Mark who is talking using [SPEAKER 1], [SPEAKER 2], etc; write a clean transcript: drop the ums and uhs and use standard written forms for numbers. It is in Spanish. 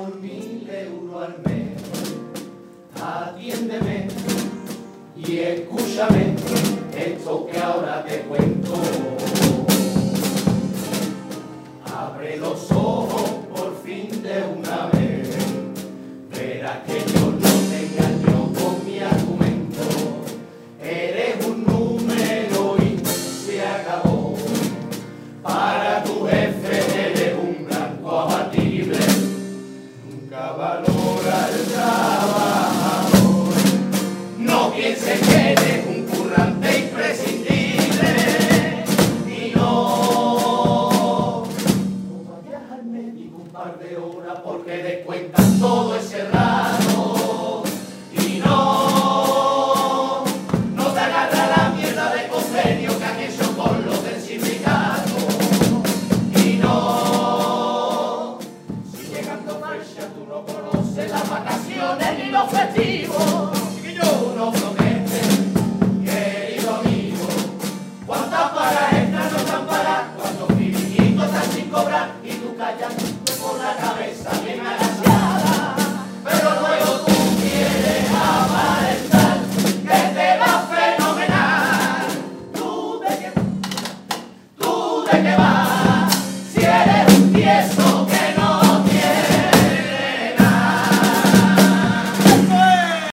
[SPEAKER 1] por 1.000 € al mes. Atiéndeme y escúchame esto que ahora te cuento. Abre los ojos por fin de una vez, verás que yo no te engaño con mi argumento. Eres un número y se acabó. Para tu jefe eres un blanco abatible, nunca valora el trabajador. No pienses que eres un currante imprescindible, y no vayas al médico un par de horas porque descuentan todo ese rato.